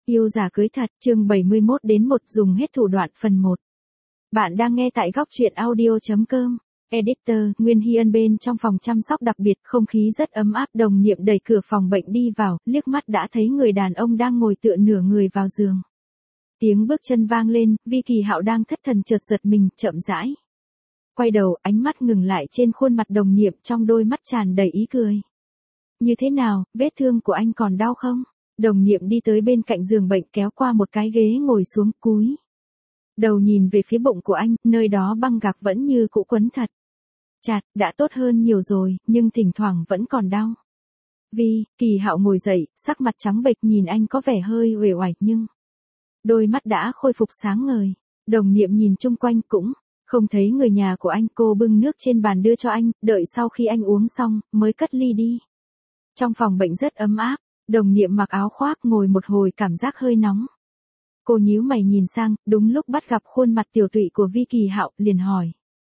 Yêu giả cưới thật, chương 71 đến 1 dùng hết thủ đoạn phần 1. Bạn đang nghe tại góc truyện audio.com. Editor, Nguyên Hy Ân bên trong phòng chăm sóc đặc biệt, không khí rất ấm áp, đồng nhiệm đẩy cửa phòng bệnh đi vào, liếc mắt đã thấy người đàn ông đang ngồi tựa nửa người vào giường. Tiếng bước chân vang lên, Vi Kỳ Hạo đang thất thần chợt giật mình, chậm rãi. Quay đầu, ánh mắt ngừng lại trên khuôn mặt đồng nhiệm, trong đôi mắt tràn đầy ý cười. Như thế nào, vết thương của anh còn đau không? Đồng nhiệm đi tới bên cạnh giường bệnh kéo qua một cái ghế ngồi xuống cúi. Đầu nhìn về phía bụng của anh, nơi đó băng gạc vẫn như cũ quấn thật. Chặt, đã tốt hơn nhiều rồi, nhưng thỉnh thoảng vẫn còn đau. Vi Kỳ Hạo ngồi dậy, sắc mặt trắng bệch nhìn anh có vẻ hơi uể oải nhưng đôi mắt đã khôi phục sáng ngời. Đồng nhiệm nhìn chung quanh cũng không thấy người nhà của anh, cô bưng nước trên bàn đưa cho anh, đợi sau khi anh uống xong, mới cất ly đi. Trong phòng bệnh rất ấm áp, đồng nhiệm mặc áo khoác ngồi một hồi cảm giác hơi nóng. Cô nhíu mày nhìn sang, đúng lúc bắt gặp khuôn mặt tiểu tụy của Vi Kỳ Hạo, liền hỏi.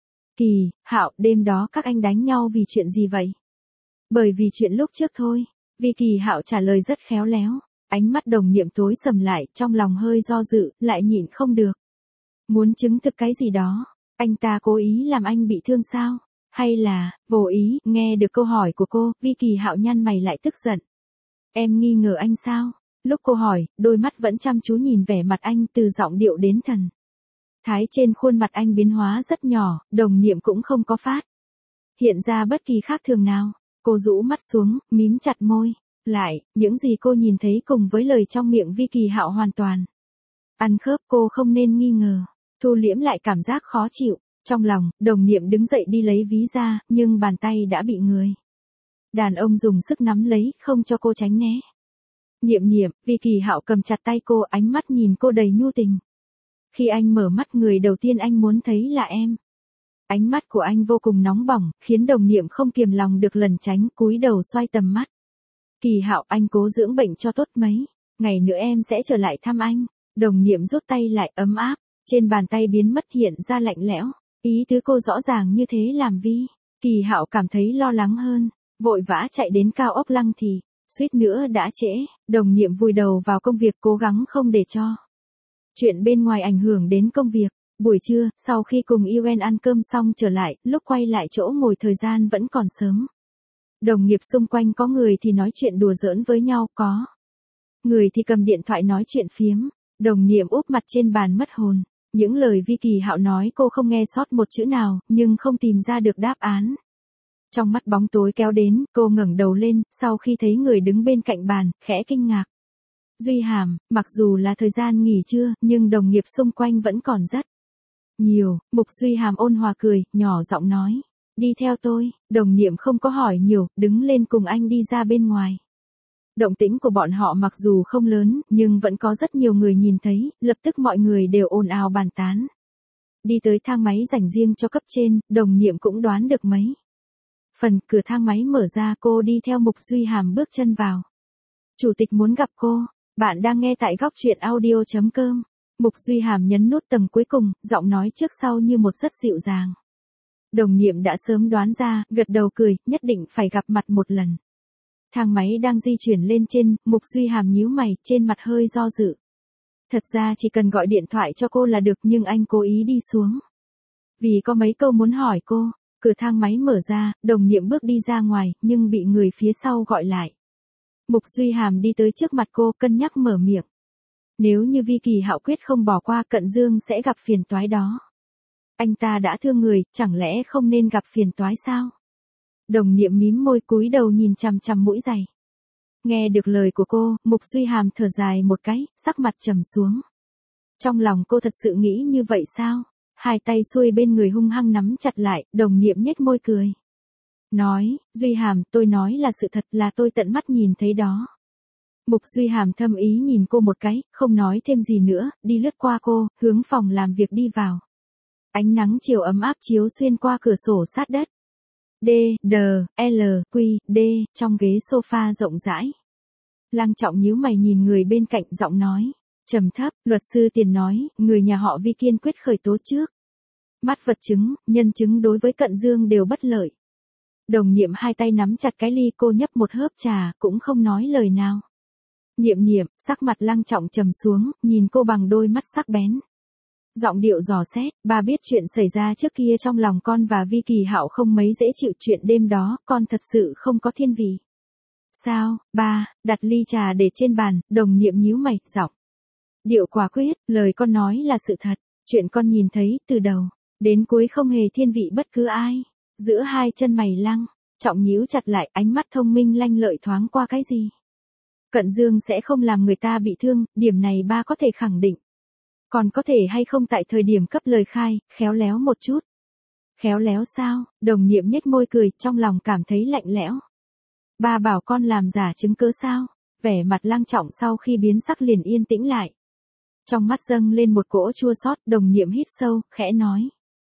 Kỳ Hạo, đêm đó các anh đánh nhau vì chuyện gì vậy? Bởi vì chuyện lúc trước thôi. Vi Kỳ Hạo trả lời rất khéo léo. Ánh mắt đồng nhiệm tối sầm lại, trong lòng hơi do dự, lại nhịn không được. Muốn chứng thực cái gì đó, anh ta cố ý làm anh bị thương sao? Hay là, vô ý? Nghe được câu hỏi của cô, Vi Kỳ Hạo nhăn mày lại tức giận. Em nghi ngờ anh sao? Lúc cô hỏi, đôi mắt vẫn chăm chú nhìn vẻ mặt anh từ giọng điệu đến thần thái trên khuôn mặt anh biến hóa rất nhỏ, đồng nhiệm cũng không có phát hiện ra bất kỳ khác thường nào. Cô rũ mắt xuống, mím chặt môi. Lại, những gì cô nhìn thấy cùng với lời trong miệng Vi Kỳ Hạo hoàn toàn ăn khớp, cô không nên nghi ngờ. Thu liễm lại cảm giác khó chịu trong lòng, đồng nhiệm đứng dậy đi lấy ví ra, nhưng bàn tay đã bị người đàn ông dùng sức nắm lấy, không cho cô tránh né. Nhiệm, Vi Kỳ Hạo cầm chặt tay cô, ánh mắt nhìn cô đầy nhu tình. Khi anh mở mắt, người đầu tiên anh muốn thấy là em. Ánh mắt của anh vô cùng nóng bỏng, khiến đồng nhiệm không kiềm lòng được lẩn tránh, cúi đầu xoay tầm mắt. Kỳ Hạo, anh cố dưỡng bệnh cho tốt mấy ngày nữa em sẽ trở lại thăm anh. Đồng nhiệm rút tay lại, ấm áp, trên bàn tay biến mất hiện ra lạnh lẽo. Ý tứ cô rõ ràng như thế làm Vi Kỳ Hạo cảm thấy lo lắng hơn, vội vã chạy đến cao ốc Lăng Thì, suýt nữa đã trễ. Đồng nhiệm vùi đầu vào công việc, cố gắng không để cho chuyện bên ngoài ảnh hưởng đến công việc. Buổi trưa, sau khi cùng Yuen ăn cơm xong trở lại, lúc quay lại chỗ ngồi thời gian vẫn còn sớm. Đồng nghiệp xung quanh có người thì nói chuyện đùa giỡn với nhau, có người thì cầm điện thoại nói chuyện phiếm. Đồng nhiệm úp mặt trên bàn mất hồn. Những lời Vi Kỳ Hạo nói cô không nghe sót một chữ nào, nhưng không tìm ra được đáp án. Trong mắt bóng tối kéo đến, cô ngẩng đầu lên, sau khi thấy người đứng bên cạnh bàn, khẽ kinh ngạc. Duy Hàm, mặc dù là thời gian nghỉ trưa, nhưng đồng nghiệp xung quanh vẫn còn rất nhiều. Mục Duy Hàm ôn hòa cười, nhỏ giọng nói. Đi theo tôi. Đồng nhiệm không có hỏi nhiều, đứng lên cùng anh đi ra bên ngoài. Động tĩnh của bọn họ mặc dù không lớn, nhưng vẫn có rất nhiều người nhìn thấy, lập tức mọi người đều ồn ào bàn tán. Đi tới thang máy dành riêng cho cấp trên, đồng nhiệm cũng đoán được mấy phần, cửa thang máy mở ra, cô đi theo Mục Duy Hàm bước chân vào. Chủ tịch muốn gặp cô. Bạn đang nghe tại góc truyện audio.com. Mục Duy Hàm nhấn nút tầng cuối cùng, giọng nói trước sau như một rất dịu dàng. Đồng nhiệm đã sớm đoán ra, gật đầu cười, nhất định phải gặp mặt một lần. Thang máy đang di chuyển lên trên, Mục Duy Hàm nhíu mày, trên mặt hơi do dự. Thật ra chỉ cần gọi điện thoại cho cô là được, nhưng anh cố ý đi xuống vì có mấy câu muốn hỏi cô. Cửa thang máy mở ra, đồng nhiệm bước đi ra ngoài, nhưng bị người phía sau gọi lại. Mục Duy Hàm đi tới trước mặt cô, cân nhắc mở miệng. Nếu như Vi Kỳ Hạo quyết không bỏ qua, Cận Dương sẽ gặp phiền toái đó. Anh ta đã thương người, chẳng lẽ không nên gặp phiền toái sao? Đồng nhiệm mím môi cúi đầu nhìn chằm chằm mũi giày. Nghe được lời của cô, Mục Duy Hàm thở dài một cái, sắc mặt trầm xuống. Trong lòng cô thật sự nghĩ như vậy sao? Hai tay xuôi bên người hung hăng nắm chặt lại, đồng nhiệm nhếch môi cười. Nói, Duy Hàm, tôi nói là sự thật, là tôi tận mắt nhìn thấy đó. Mục Duy Hàm thâm ý nhìn cô một cái, không nói thêm gì nữa, đi lướt qua cô, hướng phòng làm việc đi vào. Ánh nắng chiều ấm áp chiếu xuyên qua cửa sổ sát đất. D, L, Q, D, trong ghế sofa rộng rãi. Lăng Trọng nhíu mày nhìn người bên cạnh, giọng nói trầm thấp, luật sư Tiền nói, người nhà họ Vi kiên quyết khởi tố trước mắt vật chứng, nhân chứng đối với Cận Dương đều bất lợi. Đồng nhiệm hai tay nắm chặt cái ly, cô nhấp một hớp trà, cũng không nói lời nào. Niệm, sắc mặt Lăng Trọng trầm xuống, nhìn cô bằng đôi mắt sắc bén. Giọng điệu dò xét, bà biết chuyện xảy ra trước kia trong lòng con và Vi Kỳ Hạo không mấy dễ chịu, chuyện đêm đó, con thật sự không có thiên vị. Sao, ba, đặt ly trà để trên bàn, Đồng Niệm nhíu mày, giọng điệu quả quyết, lời con nói là sự thật, chuyện con nhìn thấy, từ đầu đến cuối không hề thiên vị bất cứ ai. Giữa hai chân mày Lăng Trọng nhíu chặt lại, ánh mắt thông minh lanh lợi thoáng qua cái gì. Cận Dương sẽ không làm người ta bị thương, điểm này ba có thể khẳng định. Còn có thể hay không tại thời điểm cấp lời khai, khéo léo một chút. Khéo léo sao? Đồng Niệm nhếch môi cười, trong lòng cảm thấy lạnh lẽo. Ba bảo con làm giả chứng cớ sao? Vẻ mặt Lăng Trọng sau khi biến sắc liền yên tĩnh lại. Trong mắt dâng lên một cỗ chua xót, Đồng Niệm hít sâu, khẽ nói.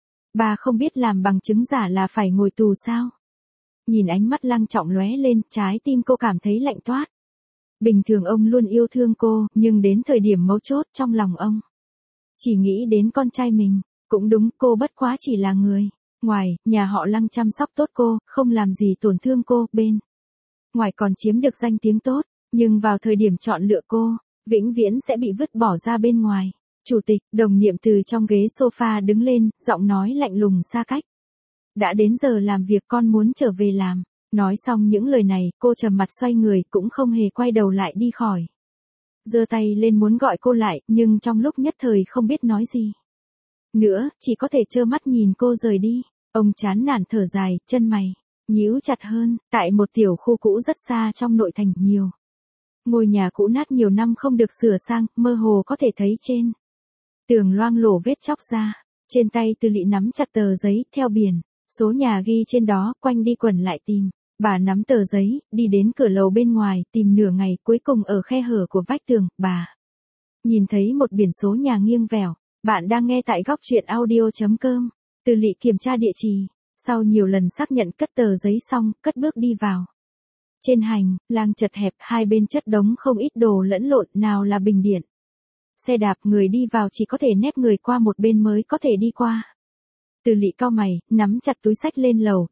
Ba không biết làm bằng chứng giả là phải ngồi tù sao? Nhìn ánh mắt Lăng Trọng lóe lên, trái tim cô cảm thấy lạnh toát. Bình thường ông luôn yêu thương cô, nhưng đến thời điểm mấu chốt trong lòng ông chỉ nghĩ đến con trai mình. Cũng đúng, cô bất quá chỉ là người ngoài, nhà họ Lăng chăm sóc tốt cô, không làm gì tổn thương cô, bên ngoài còn chiếm được danh tiếng tốt, nhưng vào thời điểm chọn lựa cô, vĩnh viễn sẽ bị vứt bỏ ra bên ngoài. Chủ tịch, Đồng Niệm từ trong ghế sofa đứng lên, giọng nói lạnh lùng xa cách. Đã đến giờ làm việc, con muốn trở về làm. Nói xong những lời này, cô trầm mặt xoay người, cũng không hề quay đầu lại đi khỏi. Giơ tay lên muốn gọi cô lại, nhưng trong lúc nhất thời không biết nói gì nữa, chỉ có thể trơ mắt nhìn cô rời đi. Ông chán nản thở dài, chân mày nhíu chặt hơn. Tại một tiểu khu cũ rất xa trong nội thành, nhiều ngôi nhà cũ nát nhiều năm không được sửa sang, mơ hồ có thể thấy trên tường loang lổ vết chóc ra. Trên tay Từ Lị nắm chặt tờ giấy, theo biển số nhà ghi trên đó, quanh đi quẩn lại tìm. Bà nắm tờ giấy, đi đến cửa lầu bên ngoài, tìm nửa ngày, cuối cùng ở khe hở của vách tường, bà nhìn thấy một biển số nhà nghiêng vẻo. Bạn đang nghe tại góc truyện audio.com. Từ Lị kiểm tra địa chỉ, sau nhiều lần xác nhận, cất tờ giấy xong, cất bước đi vào. Trên hành lang chật hẹp, hai bên chất đống không ít đồ lẫn lộn, nào là bình điện, xe đạp, người đi vào chỉ có thể nép người qua một bên mới có thể đi qua. Từ Lị cau mày, nắm chặt túi xách lên lầu,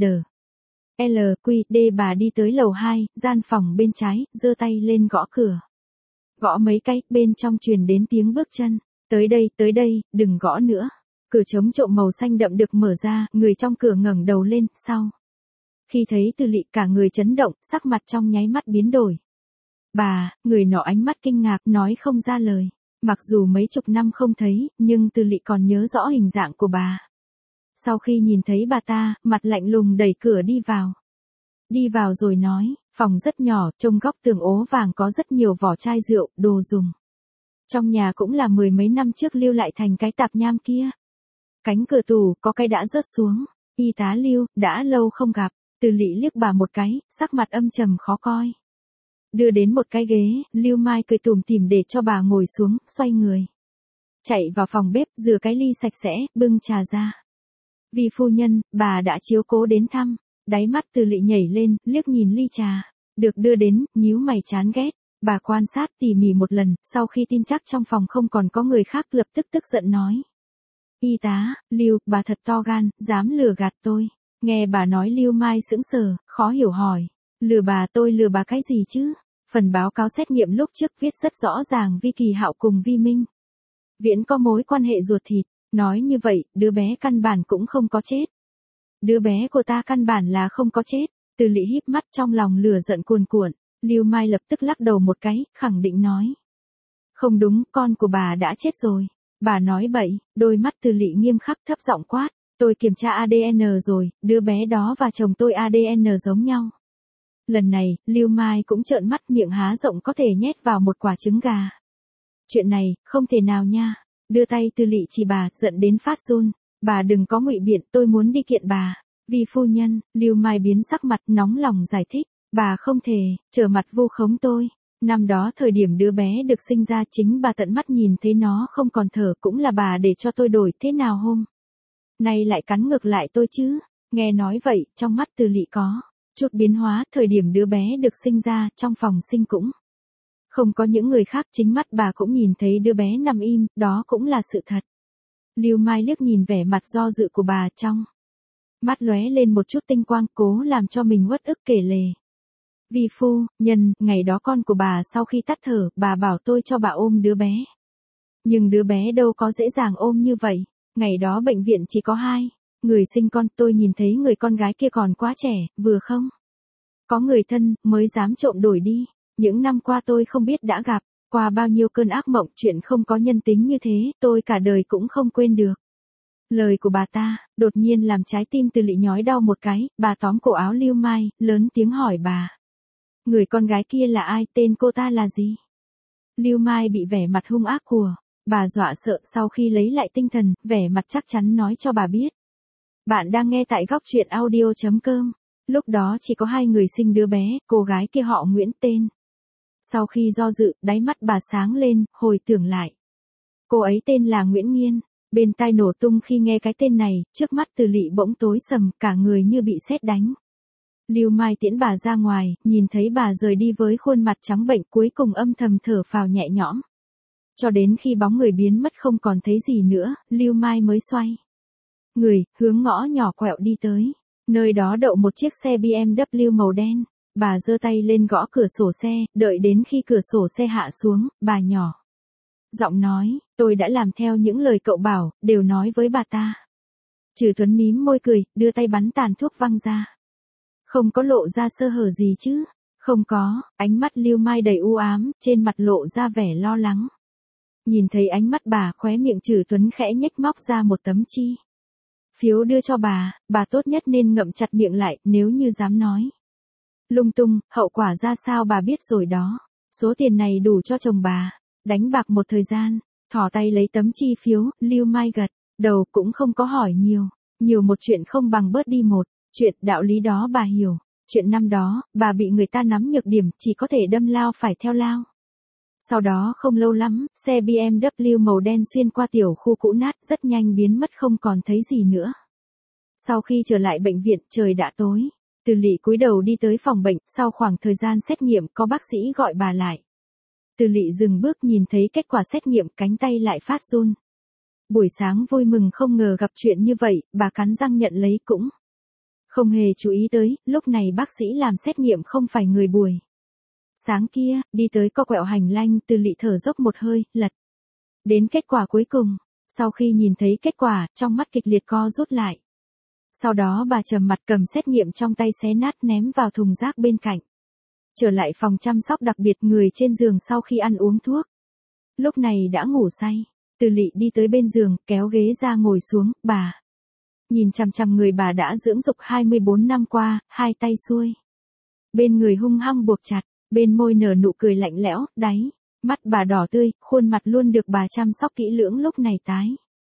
D, bà đi tới lầu 2, gian phòng bên trái, giơ tay lên gõ cửa. Gõ mấy cái, bên trong truyền đến tiếng bước chân. Tới đây, đừng gõ nữa. Cửa chống trộm màu xanh đậm được mở ra, người trong cửa ngẩng đầu lên, sau khi thấy Từ Lị cả người chấn động, sắc mặt trong nháy mắt biến đổi. Bà, người nọ ánh mắt kinh ngạc, nói không ra lời. Mặc dù mấy chục năm không thấy, nhưng Từ Lị còn nhớ rõ hình dạng của bà. Sau khi nhìn thấy bà ta, mặt lạnh lùng đẩy cửa đi vào. Đi vào rồi nói, phòng rất nhỏ, trong góc tường ố vàng có rất nhiều vỏ chai rượu, đồ dùng. Trong nhà cũng là mười mấy năm trước lưu lại thành cái tạp nham kia. Cánh cửa tủ, có cái đã rớt xuống. Y tá Lưu, đã lâu không gặp. Từ Lị liếc bà một cái, sắc mặt âm trầm khó coi. Đưa đến một cái ghế, Lưu Mai cười tủm tỉm để cho bà ngồi xuống, xoay người. Chạy vào phòng bếp, rửa cái ly sạch sẽ, bưng trà ra. Vì phu nhân, bà đã chiếu cố đến thăm. Đáy mắt Từ Lị nhảy lên, liếc nhìn ly trà được đưa đến, nhíu mày chán ghét. Bà quan sát tỉ mỉ một lần, sau khi tin chắc trong phòng không còn có người khác, lập tức tức giận nói. Y tá, Lưu, bà thật to gan, dám lừa gạt tôi. Nghe bà nói, Lưu Mai sững sờ, khó hiểu hỏi. Lừa bà cái gì chứ? Phần báo cáo xét nghiệm lúc trước viết rất rõ ràng Vi Kỳ Hạo cùng Vi Minh Viễn có mối quan hệ ruột thịt. Nói như vậy, đứa bé căn bản cũng không có chết. Đứa bé của ta căn bản là không có chết. Từ Lị híp mắt, trong lòng lửa giận cuồn cuộn. Lưu Mai lập tức lắc đầu một cái, khẳng định nói. Không đúng, con của bà đã chết rồi. Bà nói bậy. Đôi mắt Từ Lị nghiêm khắc, thấp giọng quát. Tôi kiểm tra ADN rồi, đứa bé đó và chồng tôi ADN giống nhau. Lần này, Lưu Mai cũng trợn mắt, miệng há rộng có thể nhét vào một quả trứng gà. Chuyện này, không thể nào nha. Đưa tay Từ Lị chỉ bà, giận đến phát run. Bà đừng có ngụy biện, tôi muốn đi kiện bà. Vì phu nhân, Lưu Mai biến sắc mặt, nóng lòng giải thích. Bà không thể trở mặt vu khống tôi. Năm đó thời điểm đứa bé được sinh ra, chính bà tận mắt nhìn thấy nó không còn thở, cũng là bà để cho tôi đổi, thế nào hôm nay lại cắn ngược lại tôi chứ? Nghe nói vậy, trong mắt Từ Lị có chút biến hóa. Thời điểm đứa bé được sinh ra, trong phòng sinh cũng không có những người khác, chính mắt bà cũng nhìn thấy đứa bé nằm im, đó cũng là sự thật. Lưu Mai liếc nhìn vẻ mặt do dự của bà, trong mắt lóe lên một chút tinh quang, cố làm cho mình uất ức kể lể. Vi phu, nhân, ngày đó con của bà sau khi tắt thở, bà bảo tôi cho bà ôm đứa bé. Nhưng đứa bé đâu có dễ dàng ôm như vậy. Ngày đó bệnh viện chỉ có 2 người sinh con, tôi nhìn thấy người con gái kia còn quá trẻ, vừa không có người thân, mới dám trộm đổi đi. Những năm qua tôi không biết đã gặp qua bao nhiêu cơn ác mộng, chuyện không có nhân tính như thế, tôi cả đời cũng không quên được. Lời của bà ta, đột nhiên làm trái tim Từ Lị nhói đau một cái, bà tóm cổ áo Lưu Mai, lớn tiếng hỏi bà. Người con gái kia là ai, tên cô ta là gì? Lưu Mai bị vẻ mặt hung ác của bà dọa sợ, sau khi lấy lại tinh thần, vẻ mặt chắc chắn nói cho bà biết. Bạn đang nghe tại góc truyện audio.com. Lúc đó chỉ có 2 người sinh đứa bé, cô gái kia họ Nguyễn tên. Sau khi do dự, đáy mắt bà sáng lên, hồi tưởng lại. Cô ấy tên là Nguyễn Nghiên. Bên tai nổ tung khi nghe cái tên này, trước mắt Từ Lị bỗng tối sầm, cả người như bị sét đánh. Lưu Mai tiễn bà ra ngoài, nhìn thấy bà rời đi với khuôn mặt trắng bệnh, cuối cùng âm thầm thở phào nhẹ nhõm. Cho đến khi bóng người biến mất không còn thấy gì nữa, Lưu Mai mới xoay người, hướng ngõ nhỏ quẹo đi tới. Nơi đó đậu một chiếc xe BMW màu đen. Bà giơ tay lên gõ cửa sổ xe, đợi đến khi cửa sổ xe hạ xuống, bà nhỏ giọng nói, tôi đã làm theo những lời cậu bảo, đều nói với bà ta. Trừ Tuấn mím môi cười, đưa tay bắn tàn thuốc văng ra. Không có lộ ra sơ hở gì chứ? Không có, ánh mắt Lưu Mai đầy u ám, trên mặt lộ ra vẻ lo lắng. Nhìn thấy ánh mắt bà, khóe miệng Trừ Tuấn khẽ nhếch móc ra một tấm chi phiếu đưa cho bà tốt nhất nên ngậm chặt miệng lại, nếu như dám nói lung tung, hậu quả ra sao bà biết rồi đó. Số tiền này đủ cho chồng bà đánh bạc một thời gian. Thỏ tay lấy tấm chi phiếu, Lưu Mai gật đầu, cũng không có hỏi nhiều một chuyện không bằng bớt đi một chuyện, đạo lý đó bà hiểu. Chuyện năm đó, bà bị người ta nắm nhược điểm, chỉ có thể đâm lao phải theo lao. Sau đó không lâu lắm, xe BMW màu đen xuyên qua tiểu khu cũ nát, rất nhanh biến mất không còn thấy gì nữa. Sau khi trở lại bệnh viện, trời đã tối. Từ Lị cúi đầu đi tới phòng bệnh, sau khoảng thời gian xét nghiệm, có bác sĩ gọi bà lại. Từ Lị dừng bước, nhìn thấy kết quả xét nghiệm, cánh tay lại phát run. Buổi sáng vui mừng không ngờ gặp chuyện như vậy, bà cắn răng nhận lấy, cũng không hề chú ý tới, lúc này bác sĩ làm xét nghiệm không phải người buổi sáng kia, đi tới co quẹo hành lang. Từ Lị thở dốc một hơi, lật đến kết quả cuối cùng. Sau khi nhìn thấy kết quả, trong mắt kịch liệt co rút lại. Sau đó bà trầm mặt cầm xét nghiệm trong tay xé nát ném vào thùng rác bên cạnh. Trở lại phòng chăm sóc đặc biệt, người trên giường sau khi ăn uống thuốc, lúc này đã ngủ say. Từ Lị đi tới bên giường, kéo ghế ra ngồi xuống, bà nhìn chằm chằm người bà đã dưỡng dục 24 năm qua, hai tay xuôi bên người hung hăng buộc chặt, bên môi nở nụ cười lạnh lẽo, đáy mắt bà đỏ tươi, khuôn mặt luôn được bà chăm sóc kỹ lưỡng lúc này tái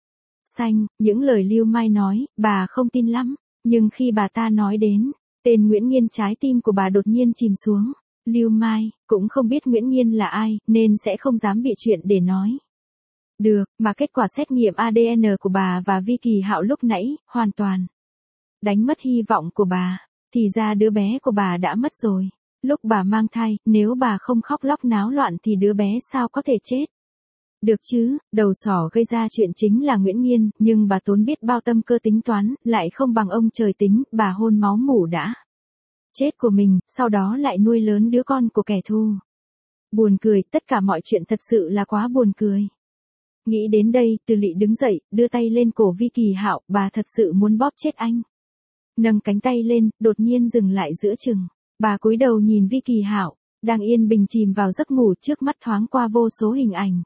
xanh. Những lời Lưu Mai nói, bà không tin lắm, nhưng khi bà ta nói đến tên Nguyễn Nghiên, trái tim của bà đột nhiên chìm xuống. Lưu Mai cũng không biết Nguyễn Nghiên là ai, nên sẽ không dám bịa chuyện để nói được, mà kết quả xét nghiệm ADN của bà và Vi Kỳ Hạo lúc nãy, hoàn toàn đánh mất hy vọng của bà. Thì ra đứa bé của bà đã mất rồi. Lúc bà mang thai, nếu bà không khóc lóc náo loạn thì đứa bé sao có thể chết được chứ. Đầu sỏ gây ra chuyện chính là Nguyễn Nghiên, nhưng bà tốn biết bao tâm cơ tính toán, lại không bằng ông trời tính. Bà hôn máu mủ đã chết của mình, sau đó lại nuôi lớn đứa con của kẻ thù. Buồn cười, tất cả mọi chuyện thật sự là quá buồn cười. Nghĩ đến đây, Từ Lị đứng dậy, đưa tay lên cổ Vi Kỳ Hạo, bà thật sự muốn bóp chết anh. Nâng cánh tay lên, đột nhiên dừng lại giữa chừng. Bà cúi đầu nhìn Vi Kỳ Hạo, đang yên bình chìm vào giấc ngủ, trước mắt thoáng qua vô số hình ảnh.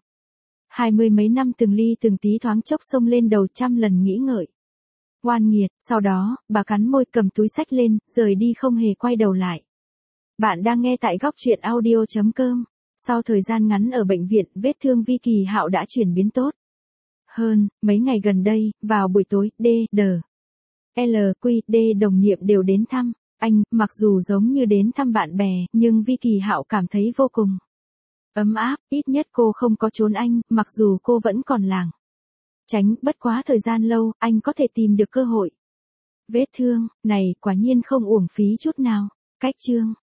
20 mấy năm từng ly từng tí thoáng chốc xông lên đầu, trăm lần nghĩ ngợi. Oan nghiệt, sau đó, bà cắn môi, cầm túi xách lên, rời đi không hề quay đầu lại. Bạn đang nghe tại góc truyện audio.com. Sau thời gian ngắn ở bệnh viện, vết thương Vi Kỳ Hạo đã chuyển biến tốt hơn. Mấy ngày gần đây, vào buổi tối, D đồng nghiệp đều đến thăm anh, mặc dù giống như đến thăm bạn bè, nhưng Vi Kỳ Hạo cảm thấy vô cùng ấm áp, ít nhất cô không có trốn anh, mặc dù cô vẫn còn lảng tránh, bất quá thời gian lâu, anh có thể tìm được cơ hội. Vết thương này quả nhiên không uổng phí chút nào. Cách chương